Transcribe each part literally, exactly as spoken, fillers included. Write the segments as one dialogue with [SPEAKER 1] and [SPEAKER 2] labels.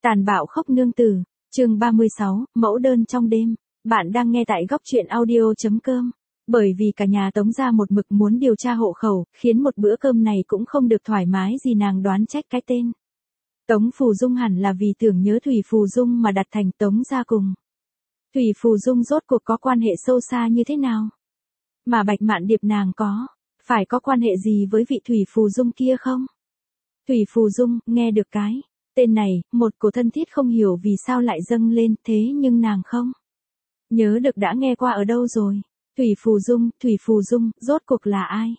[SPEAKER 1] Tàn bạo khốc nương tử, chương ba mươi sáu, mẫu đơn trong đêm. Bạn đang nghe tại góc truyện audio.com. Bởi vì cả nhà Tống gia một mực muốn điều tra hộ khẩu, khiến một bữa cơm này cũng không được thoải mái gì, nàng đoán trách cái tên. Tống Phù Dung hẳn là vì tưởng nhớ Thủy Phù Dung mà đặt thành Tống gia cùng. Thủy Phù Dung rốt cuộc có quan hệ sâu xa như thế nào? Mà Bạch Mạn Điệp nàng có, phải có quan hệ gì với vị Thủy Phù Dung kia không? Thủy Phù Dung, nghe được cái tên này, một cổ thân thiết không hiểu vì sao lại dâng lên, thế nhưng nàng không nhớ được đã nghe qua ở đâu rồi. Thủy Phù Dung, Thủy Phù Dung, rốt cuộc là ai?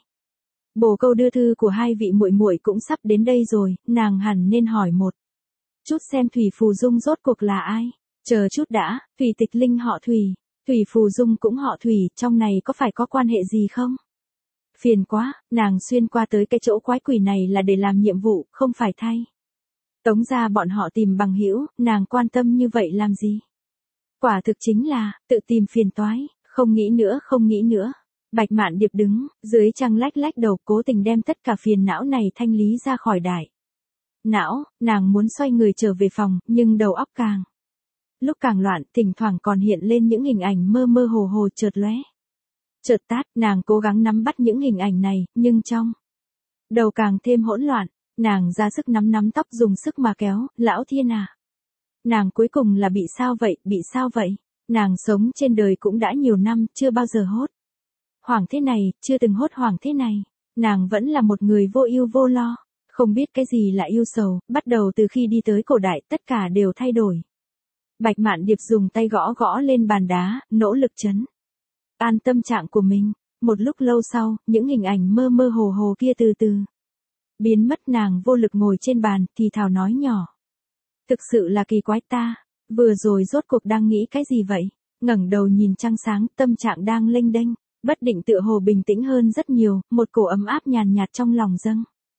[SPEAKER 1] Bồ câu đưa thư của hai vị muội muội cũng sắp đến đây rồi, nàng hẳn nên hỏi một chút xem Thủy Phù Dung rốt cuộc là ai. Chờ chút đã, Thủy Tịch Linh họ Thủy, Thủy Phù Dung cũng họ Thủy, trong này có phải có quan hệ gì không? Phiền quá, nàng xuyên qua tới cái chỗ quái quỷ này là để làm nhiệm vụ, không phải thay Tống gia bọn họ tìm bằng hữu, nàng quan tâm như vậy làm gì? Quả thực chính là tự tìm phiền toái, không nghĩ nữa, không nghĩ nữa. Bạch Mạn Điệp đứng dưới trăng lách lách đầu, cố tình đem tất cả phiền não này thanh lý ra khỏi đại não, nàng muốn xoay người trở về phòng, nhưng đầu óc càng lúc càng loạn, thỉnh thoảng còn hiện lên những hình ảnh mơ mơ hồ hồ chợt lóe chợt tát, nàng cố gắng nắm bắt những hình ảnh này, nhưng trong đầu càng thêm hỗn loạn. Nàng ra sức nắm nắm tóc, dùng sức mà kéo, lão thiên à. Nàng cuối cùng là bị sao vậy, bị sao vậy? Nàng sống trên đời cũng đã nhiều năm, chưa bao giờ hốt hoảng thế này, chưa từng hốt hoảng thế này. Nàng vẫn là một người vô ưu vô lo, không biết cái gì là ưu sầu, bắt đầu từ khi đi tới cổ đại, tất cả đều thay đổi. Bạch Mạn Điệp dùng tay gõ gõ lên bàn đá, nỗ lực trấn an tâm trạng của mình. Một lúc lâu sau, những hình ảnh mơ mơ hồ hồ kia từ từ biến mất, nàng vô lực ngồi trên bàn, thì thào nói nhỏ. Thực sự là kỳ quái ta, vừa rồi rốt cuộc đang nghĩ cái gì vậy? Ngẩng đầu nhìn trăng sáng, tâm trạng đang lênh đênh, bất định tựa hồ bình tĩnh hơn rất nhiều, một cổ ấm áp nhàn nhạt trong lòng dâng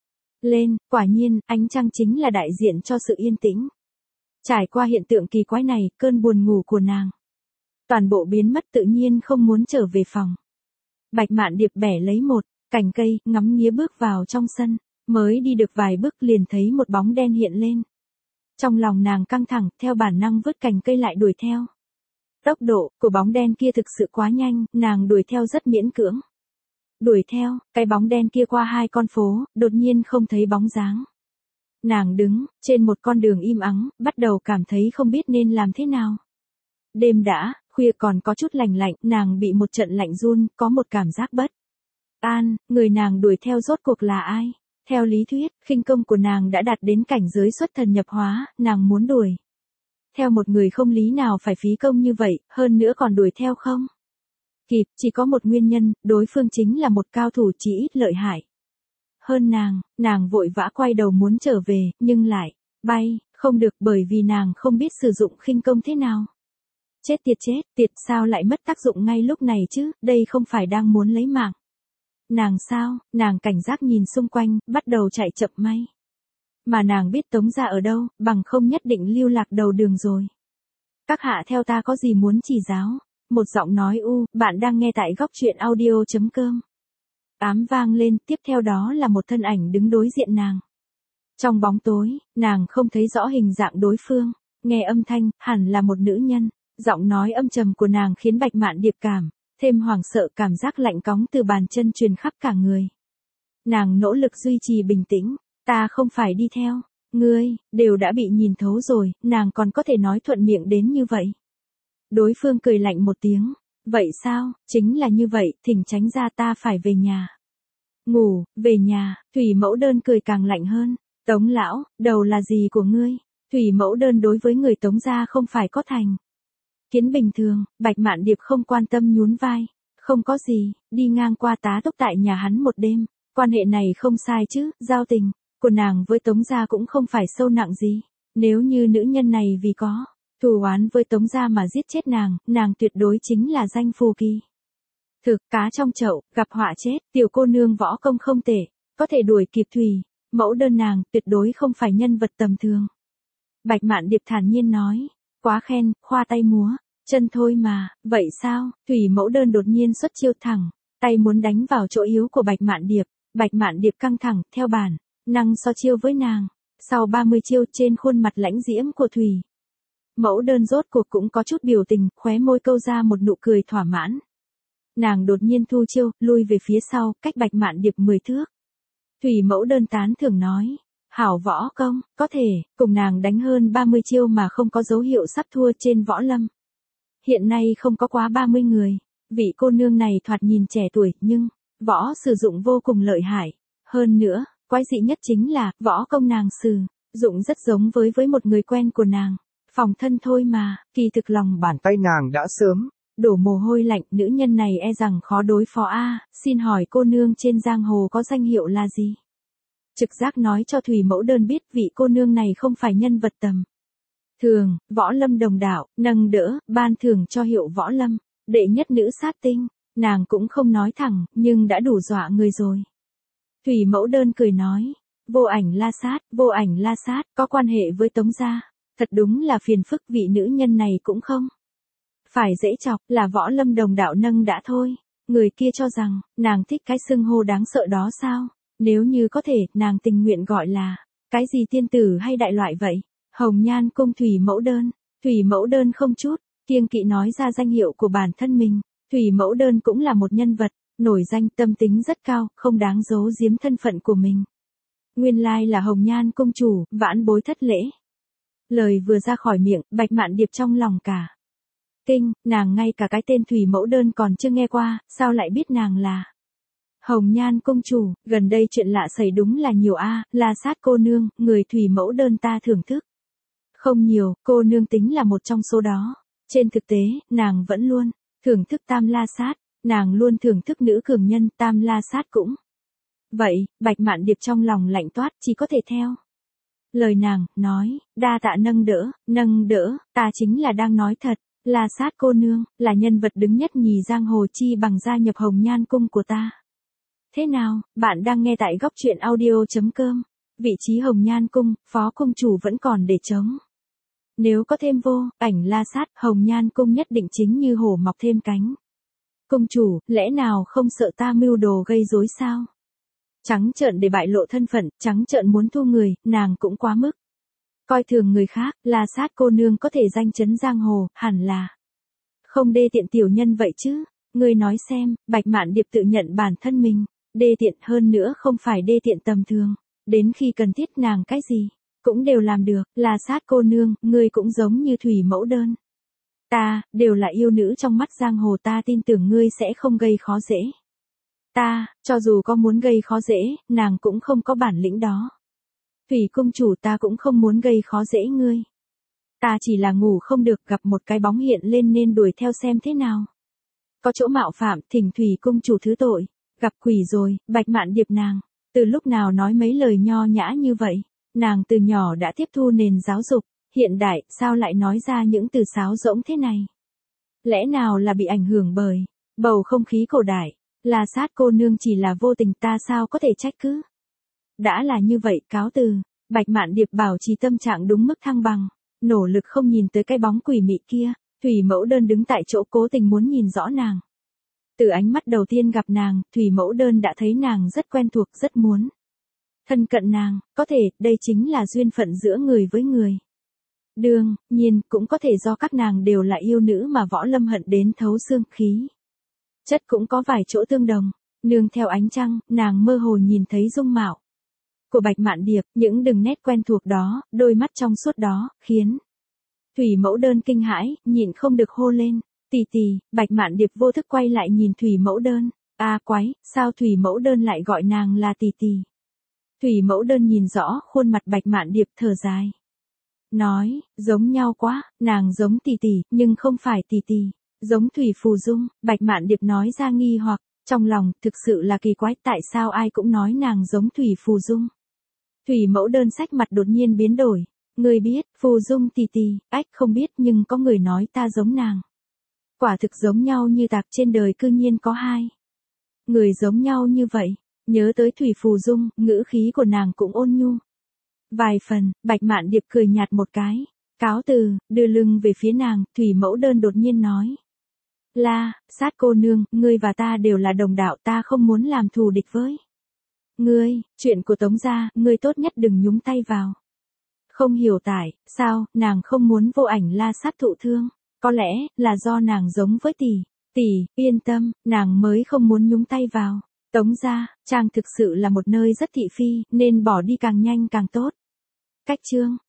[SPEAKER 1] lên, quả nhiên, ánh trăng chính là đại diện cho sự yên tĩnh. Trải qua hiện tượng kỳ quái này, cơn buồn ngủ của nàng toàn bộ biến mất, tự nhiên không muốn trở về phòng. Bạch Mạn Điệp bẻ lấy một cành cây, ngắm nghía bước vào trong sân, mới đi được vài bước liền thấy một bóng đen hiện lên. Trong lòng nàng căng thẳng, theo bản năng vứt cành cây lại đuổi theo. Tốc độ của bóng đen kia thực sự quá nhanh, nàng đuổi theo rất miễn cưỡng. Đuổi theo, cái bóng đen kia qua hai con phố, đột nhiên không thấy bóng dáng. Nàng đứng trên một con đường im ắng, bắt đầu cảm thấy không biết nên làm thế nào. Đêm đã khuya, còn có chút lạnh lạnh, nàng bị một trận lạnh run, có một cảm giác bất an. Người nàng đuổi theo rốt cuộc là ai? Theo lý thuyết, khinh công của nàng đã đạt đến cảnh giới xuất thần nhập hóa, nàng muốn đuổi theo một người không lý nào phải phí công như vậy, hơn nữa còn đuổi theo không kịp, chỉ có một nguyên nhân, đối phương chính là một cao thủ chỉ ít lợi hại hơn nàng. Nàng vội vã quay đầu muốn trở về, nhưng lại bay không được, bởi vì nàng không biết sử dụng khinh công thế nào. Chết tiệt, chết tiệt, sao lại mất tác dụng ngay lúc này chứ, đây không phải đang muốn lấy mạng nàng sao? Nàng cảnh giác nhìn xung quanh, bắt đầu chạy chậm may. Mà nàng biết Tống gia ở đâu, bằng không nhất định lưu lạc đầu đường rồi. Các hạ theo ta có gì muốn chỉ giáo? Một giọng nói u, bạn đang nghe tại góc truyện audio.com. Ám vang lên, tiếp theo đó là một thân ảnh đứng đối diện nàng. Trong bóng tối, nàng không thấy rõ hình dạng đối phương, nghe âm thanh, hẳn là một nữ nhân. Giọng nói âm trầm của nàng khiến Bạch Mạn Điệp cảm thêm hoảng sợ, cảm giác lạnh cóng từ bàn chân truyền khắp cả người. Nàng nỗ lực duy trì bình tĩnh, ta không phải đi theo ngươi, đều đã bị nhìn thấu rồi, nàng còn có thể nói thuận miệng đến như vậy. Đối phương cười lạnh một tiếng, vậy sao, chính là như vậy, thỉnh tránh ra, ta phải về nhà ngủ. Về nhà? Thủy Mẫu Đơn cười càng lạnh hơn. Tống lão, đầu là gì của ngươi? Thủy Mẫu Đơn đối với người Tống gia không phải có thành kiến bình thường. Bạch Mạn Điệp không quan tâm nhún vai. Không có gì, đi ngang qua tá túc tại nhà hắn một đêm. Quan hệ này không sai chứ, giao tình của nàng với Tống gia cũng không phải sâu nặng gì. Nếu như nữ nhân này vì có thù oán với Tống gia mà giết chết nàng, nàng tuyệt đối chính là danh phù kỳ thực, cá trong chậu, gặp họa chết. Tiểu cô nương võ công không tệ, có thể đuổi kịp Thủy Mẫu Đơn nàng, tuyệt đối không phải nhân vật tầm thường. Bạch Mạn Điệp thản nhiên nói. Quá khen, khoa tay múa chân thôi mà. Vậy sao? Thủy Mẫu Đơn đột nhiên xuất chiêu, thẳng tay muốn đánh vào chỗ yếu của Bạch Mạn Điệp. Bạch Mạn Điệp căng thẳng, theo bản năng so chiêu với nàng. Sau ba mươi chiêu trên khuôn mặt lãnh diễm của Thủy Mẫu Đơn rốt cuộc cũng có chút biểu tình, khóe môi câu ra một nụ cười thỏa mãn. Nàng đột nhiên thu chiêu, lui về phía sau, cách Bạch Mạn Điệp mười thước. Thủy Mẫu Đơn tán thưởng nói, hảo võ công, có thể, cùng nàng đánh hơn ba mươi chiêu mà không có dấu hiệu sắp thua trên võ lâm. Hiện nay không có quá ba mươi người, vị cô nương này thoạt nhìn trẻ tuổi, nhưng, võ sử dụng vô cùng lợi hại. Hơn nữa, quái dị nhất chính là, võ công nàng sử dụng rất giống với với một người quen của nàng. Phòng thân thôi mà, kỳ thực lòng bàn tay nàng đã sớm đổ mồ hôi lạnh, nữ nhân này e rằng khó đối phó a, xin hỏi cô nương trên giang hồ có danh hiệu là gì? Trực giác nói cho Thủy Mẫu Đơn biết vị cô nương này không phải nhân vật tầm thường, võ lâm đồng đạo, nâng đỡ, ban thưởng cho hiệu võ lâm, đệ nhất nữ sát tinh, nàng cũng không nói thẳng, nhưng đã đủ dọa người rồi. Thủy Mẫu Đơn cười nói, Vô Ảnh La Sát, Vô Ảnh La Sát, có quan hệ với Tống gia, thật đúng là phiền phức, vị nữ nhân này cũng không phải dễ chọc, là võ lâm đồng đạo nâng đã thôi. Người kia cho rằng, nàng thích cái xưng hô đáng sợ đó sao? Nếu như có thể, nàng tình nguyện gọi là, cái gì tiên tử hay đại loại vậy? Hồng Nhan Cung Thủy Mẫu Đơn. Thủy Mẫu Đơn không chút kiêng kỵ nói ra danh hiệu của bản thân mình. Thủy Mẫu Đơn cũng là một nhân vật nổi danh, tâm tính rất cao, không đáng giấu giếm thân phận của mình. Nguyên lai là Hồng Nhan công chủ, vãn bối thất lễ. Lời vừa ra khỏi miệng, Bạch Mạn Điệp trong lòng cả kinh, nàng ngay cả cái tên Thủy Mẫu Đơn còn chưa nghe qua, sao lại biết nàng là Hồng Nhan công chủ? Gần đây chuyện lạ xảy đúng là nhiều a, La Sát cô nương, người Thủy Mẫu Đơn ta thưởng thức không nhiều, cô nương tính là một trong số đó. Trên thực tế, nàng vẫn luôn thưởng thức Tam La Sát, nàng luôn thưởng thức nữ cường nhân, Tam La Sát cũng vậy. Bạch Mạn Điệp trong lòng lạnh toát, chỉ có thể theo lời nàng nói, đa tạ nâng đỡ, nâng đỡ, ta chính là đang nói thật. La Sát cô nương, là nhân vật đứng nhất nhì giang hồ, chi bằng gia nhập Hồng Nhan Cung của ta. Thế nào, bạn đang nghe tại góc truyện audio.com. Vị trí Hồng Nhan Cung, phó cung chủ vẫn còn để trống. Nếu có thêm Vô Ảnh La Sát, Hồng Nhan Cung nhất định chính như hổ mọc thêm cánh. Cung chủ, lẽ nào không sợ ta mưu đồ gây rối sao? Trắng trợn để bại lộ thân phận, trắng trợn muốn thu người, nàng cũng quá mức coi thường người khác. La Sát cô nương có thể danh chấn giang hồ, hẳn là không đê tiện tiểu nhân vậy chứ? Ngươi nói xem. Bạch Mạn Điệp tự nhận bản thân mình đê tiện, hơn nữa không phải đê tiện tầm thường, đến khi cần thiết nàng cái gì cũng đều làm được. La Sát cô nương, ngươi cũng giống như Thủy Mẫu Đơn ta, đều là yêu nữ trong mắt giang hồ, ta tin tưởng ngươi sẽ không gây khó dễ ta, cho dù có muốn gây khó dễ, nàng cũng không có bản lĩnh đó. Thủy cung chủ, ta cũng không muốn gây khó dễ ngươi. Ta chỉ là ngủ không được, gặp một cái bóng hiện lên nên đuổi theo xem thế nào. Có chỗ mạo phạm, thỉnh Thủy cung chủ thứ tội. Gặp quỷ rồi. Bạch Mạn Điệp nàng, từ lúc nào nói mấy lời nho nhã như vậy? Nàng từ nhỏ đã tiếp thu nền giáo dục hiện đại, sao lại nói ra những từ sáo rỗng thế này? Lẽ nào là bị ảnh hưởng bởi bầu không khí cổ đại? La Sát cô nương chỉ là vô tình, ta sao có thể trách cứ? Đã là như vậy, cáo từ. Bạch Mạn Điệp bảo trì tâm trạng đúng mức thăng bằng, nỗ lực không nhìn tới cái bóng quỷ mị kia. Thủy Mẫu Đơn đứng tại chỗ cố tình muốn nhìn rõ nàng. Từ ánh mắt đầu tiên gặp nàng, Thủy Mẫu Đơn đã thấy nàng rất quen thuộc, rất muốn thân cận nàng. Có thể, đây chính là duyên phận giữa người với người. Đương nhiên, cũng có thể do các nàng đều là yêu nữ mà võ lâm hận đến thấu xương, khí chất cũng có vài chỗ tương đồng. Nương theo ánh trăng, nàng mơ hồ nhìn thấy dung mạo của Bạch Mạn Điệp, những đường nét quen thuộc đó, đôi mắt trong suốt đó, khiến Thủy Mẫu Đơn kinh hãi, nhịn không được hô lên, tỷ tỷ. Bạch Mạn Điệp vô thức quay lại nhìn Thủy Mẫu Đơn, a à, quái, sao Thủy Mẫu Đơn lại gọi nàng là tỷ tỷ? Thủy Mẫu Đơn nhìn rõ khuôn mặt Bạch Mạn Điệp, thở dài, nói, giống nhau quá, nàng giống tỷ tỷ, nhưng không phải tỷ tỷ, giống Thủy Phù Dung. Bạch Mạn Điệp nói ra nghi hoặc trong lòng, thực sự là kỳ quái, tại sao ai cũng nói nàng giống Thủy Phù Dung? Thủy Mẫu Đơn sắc mặt đột nhiên biến đổi, ngươi biết, Phù Dung tỷ tỷ? Ách, không biết, nhưng có người nói ta giống nàng. Quả thực giống nhau như tạc, trên đời cư nhiên có hai người giống nhau như vậy. Nhớ tới Thủy Phù Dung, ngữ khí của nàng cũng ôn nhu vài phần. Bạch Mạn Điệp cười nhạt một cái, cáo từ, đưa lưng về phía nàng. Thủy Mẫu Đơn đột nhiên nói, La Sát cô nương, ngươi và ta đều là đồng đạo, ta không muốn làm thù địch với ngươi. Chuyện của Tống gia, ngươi tốt nhất đừng nhúng tay vào. Không hiểu tại sao nàng không muốn Vô Ảnh La sát thụ thương, có lẽ là do nàng giống với tỷ. Tỷ, yên tâm, nàng mới không muốn nhúng tay vào. Tống gia, trang thực sự là một nơi rất thị phi, nên bỏ đi càng nhanh càng tốt. Cách chương